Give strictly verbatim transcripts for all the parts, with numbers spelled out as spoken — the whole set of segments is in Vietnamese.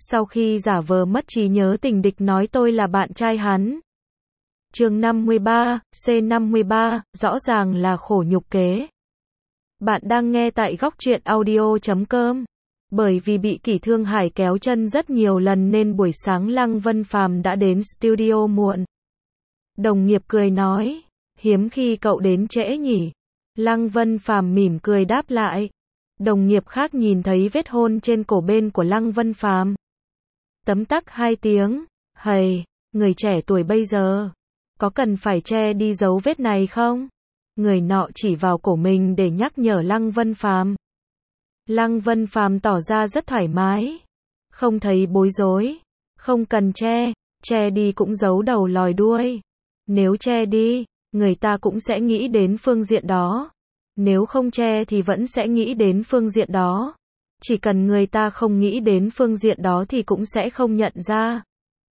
Sau khi giả vờ mất trí nhớ tình địch nói tôi là bạn trai hắn. Chương năm mươi ba, C năm mươi ba, rõ ràng là khổ nhục kế. Bạn đang nghe tại góc truyện audio chấm com. Bởi vì bị Kỷ Thương Hải kéo chân rất nhiều lần nên buổi sáng Lăng Vân Phàm đã đến studio muộn. Đồng nghiệp cười nói, hiếm khi cậu đến trễ nhỉ. Lăng Vân Phàm mỉm cười đáp lại. Đồng nghiệp khác nhìn thấy vết hôn trên cổ bên của Lăng Vân Phàm. Tấm tắc hai tiếng, hầy, người trẻ tuổi bây giờ, có cần phải che đi dấu vết này không? Người nọ chỉ vào cổ mình để nhắc nhở Lăng Vân Phàm. Lăng Vân Phàm tỏ ra rất thoải mái, không thấy bối rối, không cần che, che đi cũng giấu đầu lòi đuôi. Nếu che đi, người ta cũng sẽ nghĩ đến phương diện đó. Nếu không che thì vẫn sẽ nghĩ đến phương diện đó. Chỉ cần người ta không nghĩ đến phương diện đó thì cũng sẽ không nhận ra.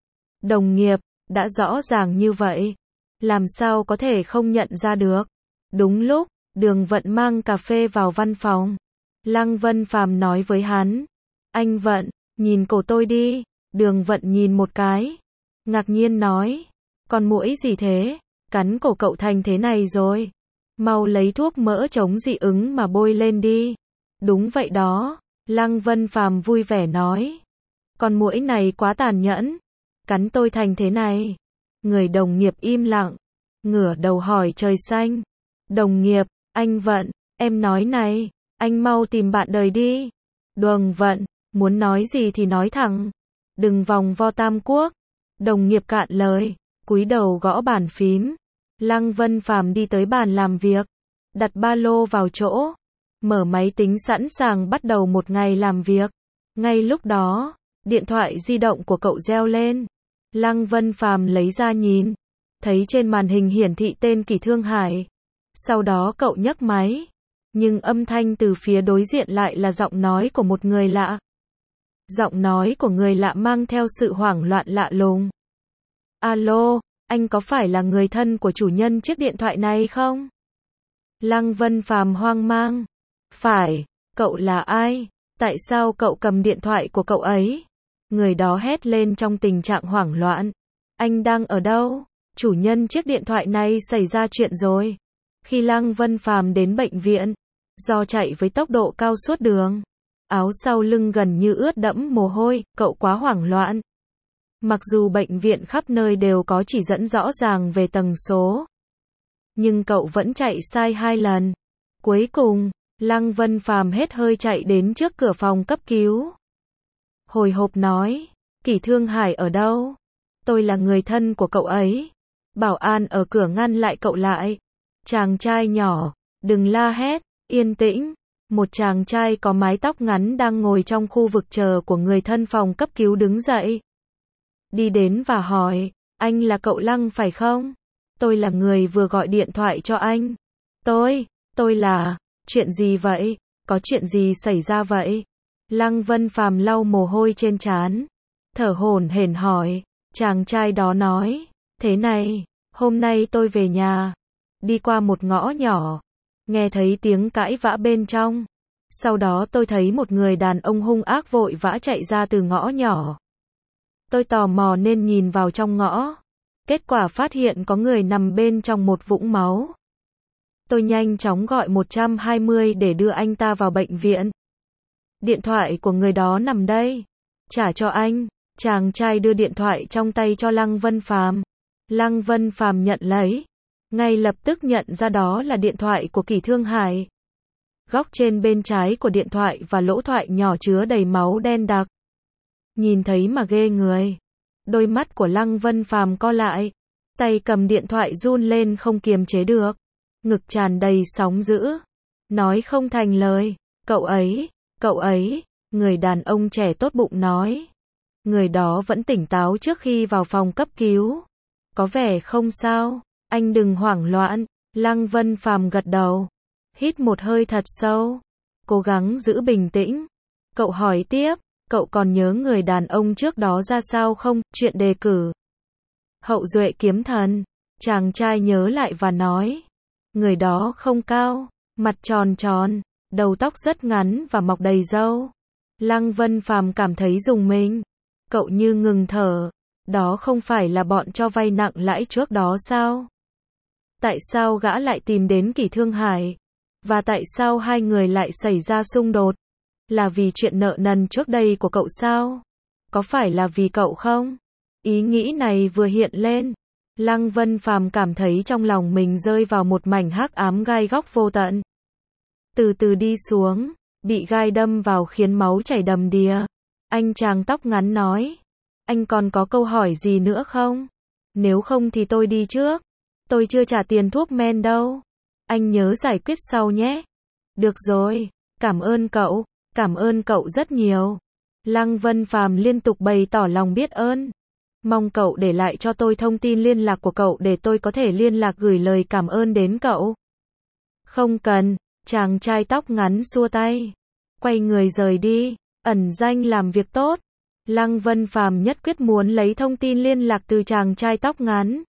Đồng nghiệp, đã rõ ràng như vậy, làm sao có thể không nhận ra được? Đúng lúc, Đường Vận mang cà phê vào văn phòng. Lăng Vân Phàm nói với hắn, anh Vận, nhìn cổ tôi đi. Đường Vận nhìn một cái, ngạc nhiên nói, con muỗi gì thế, cắn cổ cậu thành thế này rồi. Mau lấy thuốc mỡ chống dị ứng mà bôi lên đi. Đúng vậy đó, Lăng Vân Phàm vui vẻ nói. Con muỗi này quá tàn nhẫn, cắn tôi thành thế này. Người đồng nghiệp im lặng, ngửa đầu hỏi trời xanh. Đồng nghiệp, anh Vận, em nói này, anh mau tìm bạn đời đi. Đường Vận, muốn nói gì thì nói thẳng, đừng vòng vo tam quốc. Đồng nghiệp cạn lời, cúi đầu gõ bàn phím. Lăng Vân Phàm đi tới bàn làm việc, đặt ba lô vào chỗ, mở máy tính sẵn sàng bắt đầu một ngày làm việc. Ngay lúc đó, điện thoại di động của cậu reo lên. Lăng Vân Phàm lấy ra nhìn, thấy trên màn hình hiển thị tên Kỷ Thương Hải. Sau đó cậu nhấc máy, nhưng âm thanh từ phía đối diện lại là giọng nói của một người lạ. Giọng nói của người lạ mang theo sự hoảng loạn lạ lùng. Alo, anh có phải là người thân của chủ nhân chiếc điện thoại này không? Lăng Vân Phàm hoang mang. Phải, cậu là ai? Tại sao cậu cầm điện thoại của cậu ấy? Người đó hét lên trong tình trạng hoảng loạn. Anh đang ở đâu? Chủ nhân chiếc điện thoại này xảy ra chuyện rồi. Khi Lăng Vân Phàm đến bệnh viện, do chạy với tốc độ cao suốt đường, áo sau lưng gần như ướt đẫm mồ hôi, cậu quá hoảng loạn. Mặc dù bệnh viện khắp nơi đều có chỉ dẫn rõ ràng về tầng số, nhưng cậu vẫn chạy sai hai lần. Cuối cùng, Lăng Vân Phàm hết hơi chạy đến trước cửa phòng cấp cứu. Hồi hộp nói, Kỷ Thương Hải ở đâu? Tôi là người thân của cậu ấy. Bảo an ở cửa ngăn lại cậu lại. Chàng trai nhỏ, đừng la hét, yên tĩnh. Một chàng trai có mái tóc ngắn đang ngồi trong khu vực chờ của người thân phòng cấp cứu đứng dậy. Đi đến và hỏi, anh là cậu Lăng phải không? Tôi là người vừa gọi điện thoại cho anh. Tôi, tôi là, chuyện gì vậy? Có chuyện gì xảy ra vậy? Lăng Vân Phàm lau mồ hôi trên trán, thở hổn hển hỏi. Chàng trai đó nói, thế này, hôm nay tôi về nhà, đi qua một ngõ nhỏ, nghe thấy tiếng cãi vã bên trong. Sau đó tôi thấy một người đàn ông hung ác vội vã chạy ra từ ngõ nhỏ. Tôi tò mò nên nhìn vào trong ngõ. Kết quả phát hiện có người nằm bên trong một vũng máu. Tôi nhanh chóng gọi một trăm hai mươi để đưa anh ta vào bệnh viện. Điện thoại của người đó nằm đây. Trả cho anh. Chàng trai đưa điện thoại trong tay cho Lăng Vân Phàm. Lăng Vân Phàm nhận lấy. Ngay lập tức nhận ra đó là điện thoại của Kỷ Thương Hải. Góc trên bên trái của điện thoại và lỗ thoại nhỏ chứa đầy máu đen đặc. Nhìn thấy mà ghê người. Đôi mắt của Lăng Vân Phàm co lại. Tay cầm điện thoại run lên không kiềm chế được. Ngực tràn đầy sóng dữ. Nói không thành lời. Cậu ấy, cậu ấy, người đàn ông trẻ tốt bụng nói. Người đó vẫn tỉnh táo trước khi vào phòng cấp cứu. Có vẻ không sao, anh đừng hoảng loạn. Lăng Vân Phàm gật đầu. Hít một hơi thật sâu. Cố gắng giữ bình tĩnh. Cậu hỏi tiếp, cậu còn nhớ người đàn ông trước đó ra sao không? Chuyện đề cử Hậu Duệ Kiếm Thần. Chàng trai nhớ lại và nói. Người đó không cao, mặt tròn tròn, đầu tóc rất ngắn và mọc đầy râu. Lăng Vân Phàm cảm thấy rùng mình. Cậu như ngừng thở. Đó không phải là bọn cho vay nặng lãi trước đó sao? Tại sao gã lại tìm đến Kỷ Thương Hải? Và tại sao hai người lại xảy ra xung đột? Là vì chuyện nợ nần trước đây của cậu sao? Có phải là vì cậu không? Ý nghĩ này vừa hiện lên, Lăng Vân Phàm cảm thấy trong lòng mình rơi vào một mảnh hắc ám gai góc vô tận. Từ từ đi xuống, bị gai đâm vào khiến máu chảy đầm đìa. Anh chàng tóc ngắn nói, anh còn có câu hỏi gì nữa không? Nếu không thì tôi đi trước. Tôi chưa trả tiền thuốc men đâu. Anh nhớ giải quyết sau nhé. Được rồi, cảm ơn cậu, cảm ơn cậu rất nhiều. Lăng Vân Phàm liên tục bày tỏ lòng biết ơn. Mong cậu để lại cho tôi thông tin liên lạc của cậu để tôi có thể liên lạc gửi lời cảm ơn đến cậu. Không cần, chàng trai tóc ngắn xua tay. Quay người rời đi, ẩn danh làm việc tốt. Lăng Vân Phàm nhất quyết muốn lấy thông tin liên lạc từ chàng trai tóc ngắn.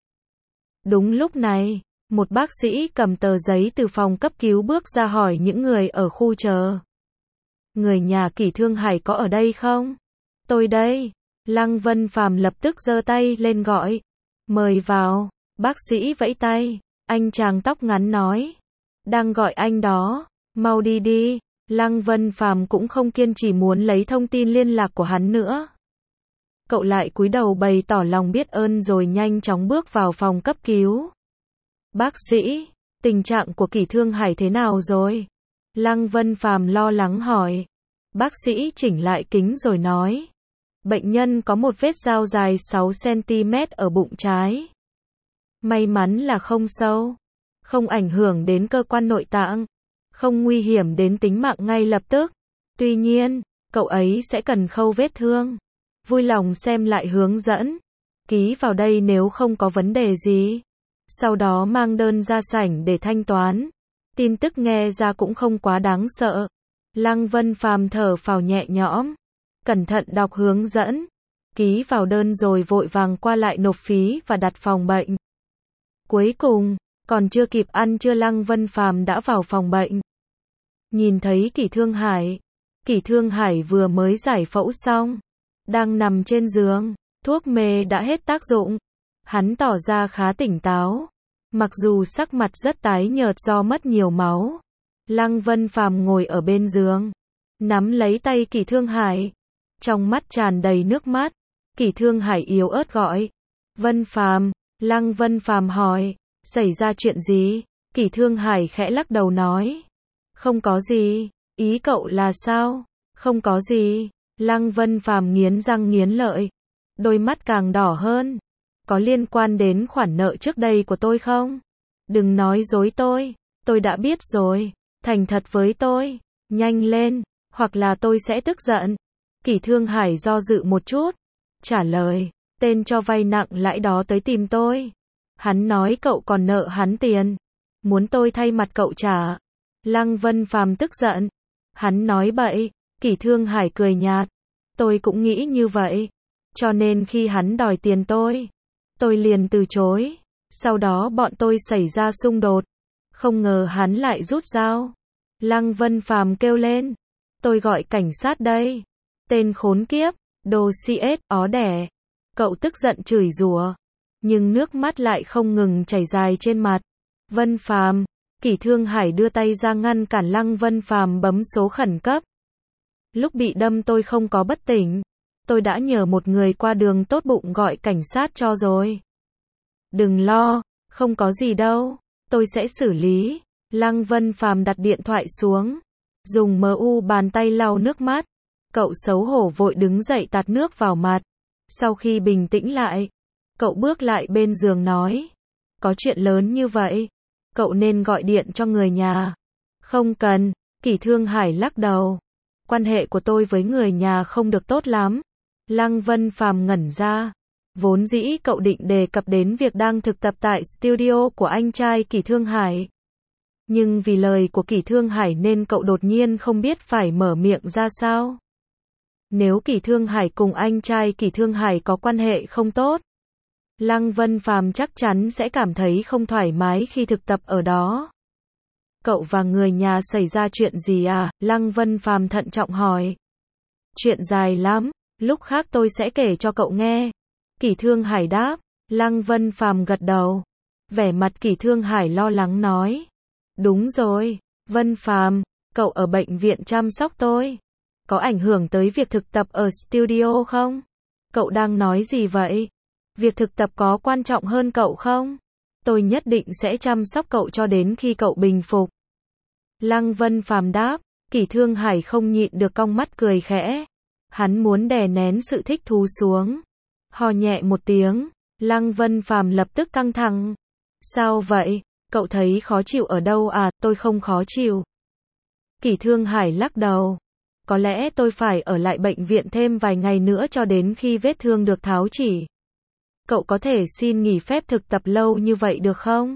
Đúng lúc này, một bác sĩ cầm tờ giấy từ phòng cấp cứu bước ra hỏi những người ở khu chờ. Người nhà Kỷ Thương Hải có ở đây không? Tôi đây. Lăng Vân Phàm lập tức giơ tay lên gọi. Mời vào. Bác sĩ vẫy tay. Anh chàng tóc ngắn nói. Đang gọi anh đó. Mau đi đi. Lăng Vân Phàm cũng không kiên trì muốn lấy thông tin liên lạc của hắn nữa. Cậu lại cúi đầu bày tỏ lòng biết ơn rồi nhanh chóng bước vào phòng cấp cứu. Bác sĩ, tình trạng của Kỷ Thương Hải thế nào rồi? Lăng Vân Phàm lo lắng hỏi. Bác sĩ chỉnh lại kính rồi nói. Bệnh nhân có một vết dao dài sáu xăng-ti-mét ở bụng trái. May mắn là không sâu, không ảnh hưởng đến cơ quan nội tạng, không nguy hiểm đến tính mạng ngay lập tức. Tuy nhiên, cậu ấy sẽ cần khâu vết thương. Vui lòng xem lại hướng dẫn. Ký vào đây nếu không có vấn đề gì. Sau đó mang đơn ra sảnh để thanh toán. Tin tức nghe ra cũng không quá đáng sợ. Lăng Vân Phàm thở phào nhẹ nhõm. Cẩn thận đọc hướng dẫn. Ký vào đơn rồi vội vàng qua lại nộp phí và đặt phòng bệnh. Cuối cùng, còn chưa kịp ăn trưa Lăng Vân Phàm đã vào phòng bệnh. Nhìn thấy Kỷ Thương Hải. Kỷ Thương Hải vừa mới giải phẫu xong. Đang nằm trên giường. Thuốc mê đã hết tác dụng. Hắn tỏ ra khá tỉnh táo. Mặc dù sắc mặt rất tái nhợt do mất nhiều máu. Lăng Vân Phàm ngồi ở bên giường. Nắm lấy tay Kỷ Thương Hải. Trong mắt tràn đầy nước mắt. Kỷ Thương Hải yếu ớt gọi. Vân Phàm. Lăng Vân Phàm hỏi. Xảy ra chuyện gì? Kỷ Thương Hải khẽ lắc đầu nói. Không có gì. Ý cậu là sao? Không có gì. Lăng Vân Phàm nghiến răng nghiến lợi. Đôi mắt càng đỏ hơn. Có liên quan đến khoản nợ trước đây của tôi không? Đừng nói dối tôi. Tôi đã biết rồi. Thành thật với tôi. Nhanh lên. Hoặc là tôi sẽ tức giận. Kỷ Thương Hải do dự một chút. Trả lời. Tên cho vay nặng lãi đó tới tìm tôi. Hắn nói cậu còn nợ hắn tiền. Muốn tôi thay mặt cậu trả. Lăng Vân Phàm tức giận. Hắn nói bậy. Kỷ Thương Hải cười nhạt. Tôi cũng nghĩ như vậy. Cho nên khi hắn đòi tiền tôi, tôi liền từ chối. Sau đó bọn tôi xảy ra xung đột. Không ngờ hắn lại rút dao. Lăng Vân Phàm kêu lên. Tôi gọi cảnh sát đây. Tên khốn kiếp. Đồ xê ét, ó đẻ. Cậu tức giận chửi rủa. Nhưng nước mắt lại không ngừng chảy dài trên mặt. Vân Phàm. Kỷ Thương Hải đưa tay ra ngăn cản Lăng Vân Phàm bấm số khẩn cấp. Lúc bị đâm tôi không có bất tỉnh. Tôi đã nhờ một người qua đường tốt bụng gọi cảnh sát cho rồi. Đừng lo, không có gì đâu. Tôi sẽ xử lý. Lăng Vân Phàm đặt điện thoại xuống. Dùng mờ u bàn tay lau nước mắt. Cậu xấu hổ vội đứng dậy tạt nước vào mặt. Sau khi bình tĩnh lại, cậu bước lại bên giường nói. Có chuyện lớn như vậy. Cậu nên gọi điện cho người nhà. Không cần. Kỷ Thương Hải lắc đầu. Quan hệ của tôi với người nhà không được tốt lắm. Lăng Vân Phàm ngẩn ra. Vốn dĩ cậu định đề cập đến việc đang thực tập tại studio của anh trai Kỷ Thương Hải. Nhưng vì lời của Kỷ Thương Hải nên cậu đột nhiên không biết phải mở miệng ra sao. Nếu Kỷ Thương Hải cùng anh trai Kỷ Thương Hải có quan hệ không tốt, Lăng Vân Phàm chắc chắn sẽ cảm thấy không thoải mái khi thực tập ở đó. Cậu và người nhà xảy ra chuyện gì à? Lăng Vân Phàm thận trọng hỏi. Chuyện dài lắm. Lúc khác tôi sẽ kể cho cậu nghe. Kỷ Thương Hải đáp. Lăng Vân Phàm gật đầu. Vẻ mặt Kỷ Thương Hải lo lắng nói. Đúng rồi, Vân Phàm, cậu ở bệnh viện chăm sóc tôi. Có ảnh hưởng tới việc thực tập ở studio không? Cậu đang nói gì vậy? Việc thực tập có quan trọng hơn cậu không? Tôi nhất định sẽ chăm sóc cậu cho đến khi cậu bình phục. Lăng Vân Phàm đáp. Kỷ Thương Hải không nhịn được cong mắt cười khẽ. Hắn muốn đè nén sự thích thú xuống. Hò nhẹ một tiếng, Lăng Vân Phàm lập tức căng thẳng. Sao vậy? Cậu thấy khó chịu ở đâu à? Tôi không khó chịu. Kỷ Thương Hải lắc đầu. Có lẽ tôi phải ở lại bệnh viện thêm vài ngày nữa cho đến khi vết thương được tháo chỉ. Cậu có thể xin nghỉ phép thực tập lâu như vậy được không?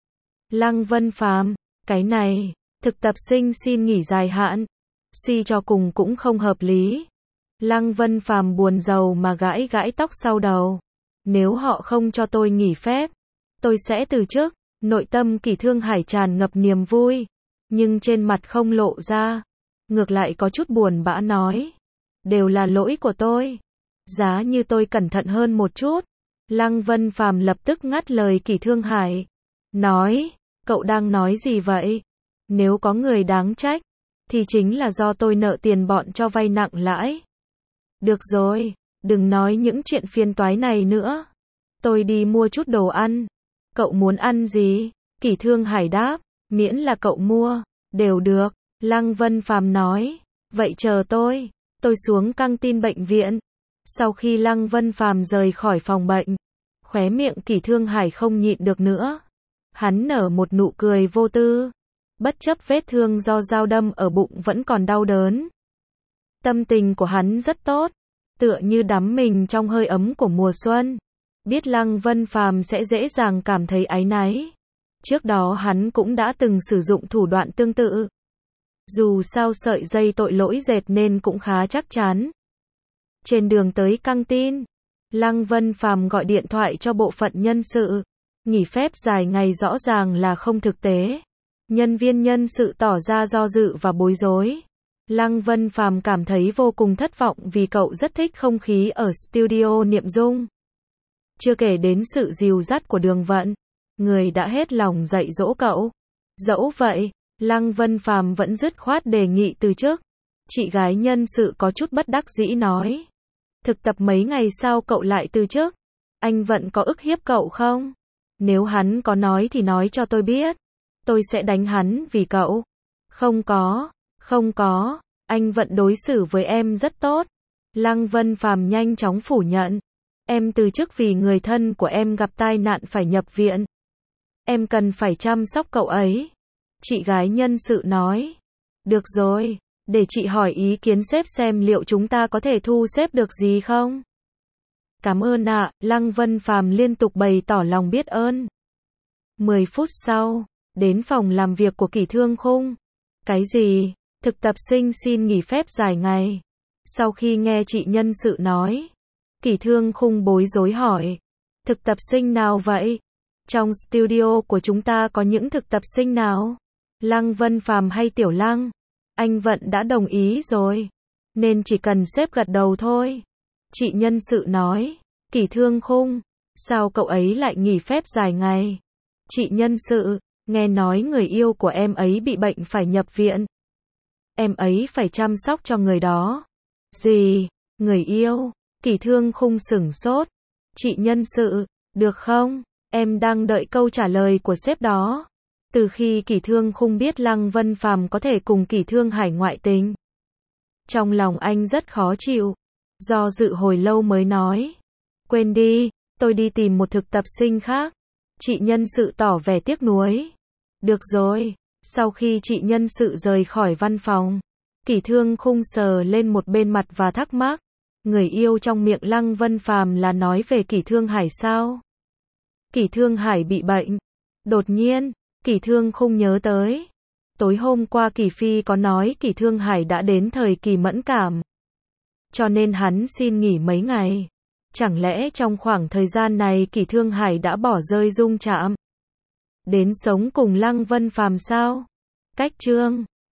Lăng Vân Phàm, cái này, thực tập sinh xin nghỉ dài hạn, suy cho cùng cũng không hợp lý. Lăng Vân Phàm buồn rầu mà gãi gãi tóc sau đầu. Nếu họ không cho tôi nghỉ phép, tôi sẽ từ chức. Nội tâm Kỷ Thương Hải tràn ngập niềm vui, nhưng trên mặt không lộ ra. Ngược lại có chút buồn bã nói. Đều là lỗi của tôi. Giá như tôi cẩn thận hơn một chút. Lăng Vân Phàm lập tức ngắt lời Kỷ Thương Hải. Nói, cậu đang nói gì vậy? Nếu có người đáng trách, thì chính là do tôi nợ tiền bọn cho vay nặng lãi. Được rồi, đừng nói những chuyện phiền toái này nữa. Tôi đi mua chút đồ ăn. Cậu muốn ăn gì? Kỷ Thương Hải đáp. Miễn là cậu mua, đều được. Lăng Vân Phàm nói. Vậy chờ tôi. Tôi xuống căng tin bệnh viện. Sau khi Lăng Vân Phàm rời khỏi phòng bệnh, khóe miệng Kỷ Thương Hải không nhịn được nữa. Hắn nở một nụ cười vô tư. Bất chấp vết thương do dao đâm ở bụng vẫn còn đau đớn. Tâm tình của hắn rất tốt, tựa như đắm mình trong hơi ấm của mùa xuân. Biết Lăng Vân Phàm sẽ dễ dàng cảm thấy áy náy. Trước đó hắn cũng đã từng sử dụng thủ đoạn tương tự. Dù sao sợi dây tội lỗi dệt nên cũng khá chắc chắn. Trên đường tới căng tin, Lăng Vân Phàm gọi điện thoại cho bộ phận nhân sự. Nghỉ phép dài ngày rõ ràng là không thực tế. Nhân viên nhân sự tỏ ra do dự và bối rối. Lăng Vân Phàm cảm thấy vô cùng thất vọng vì cậu rất thích không khí ở studio Niệm Dung. Chưa kể đến sự dìu dắt của Đường Vận, người đã hết lòng dạy dỗ cậu. Dẫu vậy, Lăng Vân Phàm vẫn dứt khoát đề nghị từ chức. Chị gái nhân sự có chút bất đắc dĩ nói. Thực tập mấy ngày sau cậu lại từ chức. Anh Vận có ức hiếp cậu không? Nếu hắn có nói thì nói cho tôi biết. Tôi sẽ đánh hắn vì cậu. Không có, không có, anh Vận đối xử với em rất tốt. Lăng Vân Phàm nhanh chóng phủ nhận. Em từ chức vì người thân của em gặp tai nạn phải nhập viện. Em cần phải chăm sóc cậu ấy. Chị gái nhân sự nói. Được rồi, để chị hỏi ý kiến sếp xem liệu chúng ta có thể thu xếp được gì không? Cảm ơn ạ, à, Lăng Vân Phàm liên tục bày tỏ lòng biết ơn. mười phút sau, đến phòng làm việc của Kỷ Thương Khung. Cái gì? Thực tập sinh xin nghỉ phép dài ngày. Sau khi nghe chị nhân sự nói, Kỷ Thương Khung bối rối hỏi. Thực tập sinh nào vậy? Trong studio của chúng ta có những thực tập sinh nào? Lăng Vân Phàm hay Tiểu Lăng? Anh Vận đã đồng ý rồi, nên chỉ cần sếp gật đầu thôi. Chị nhân sự nói. Kỷ Thương Khung, sao cậu ấy lại nghỉ phép dài ngày? Chị nhân sự, nghe nói người yêu của em ấy bị bệnh phải nhập viện. Em ấy phải chăm sóc cho người đó. Gì? Người yêu? Kỷ Thương Khung sửng sốt. Chị nhân sự, được không? Em đang đợi câu trả lời của sếp đó. Từ khi Kỷ Thương Khung biết Lăng Vân Phàm có thể cùng Kỷ Thương Hải ngoại tình, trong lòng anh rất khó chịu. Do dự hồi lâu mới nói. Quên đi, tôi đi tìm một thực tập sinh khác. Chị nhân sự tỏ vẻ tiếc nuối. Được rồi. Sau khi chị nhân sự rời khỏi văn phòng, Kỷ Thương Khung sờ lên một bên mặt và thắc mắc. Người yêu trong miệng Lăng Vân Phàm là nói về Kỷ Thương Hải sao? Kỷ Thương Hải bị bệnh. Đột nhiên, Kỷ Thương Khung nhớ tới. Tối hôm qua Kỷ Phi có nói Kỷ Thương Hải đã đến thời kỳ mẫn cảm, cho nên hắn xin nghỉ mấy ngày. Chẳng lẽ trong khoảng thời gian này Kỷ Thương Hải đã bỏ rơi Dung Trạm, đến sống cùng Lăng Vân Phàm sao? Cách chương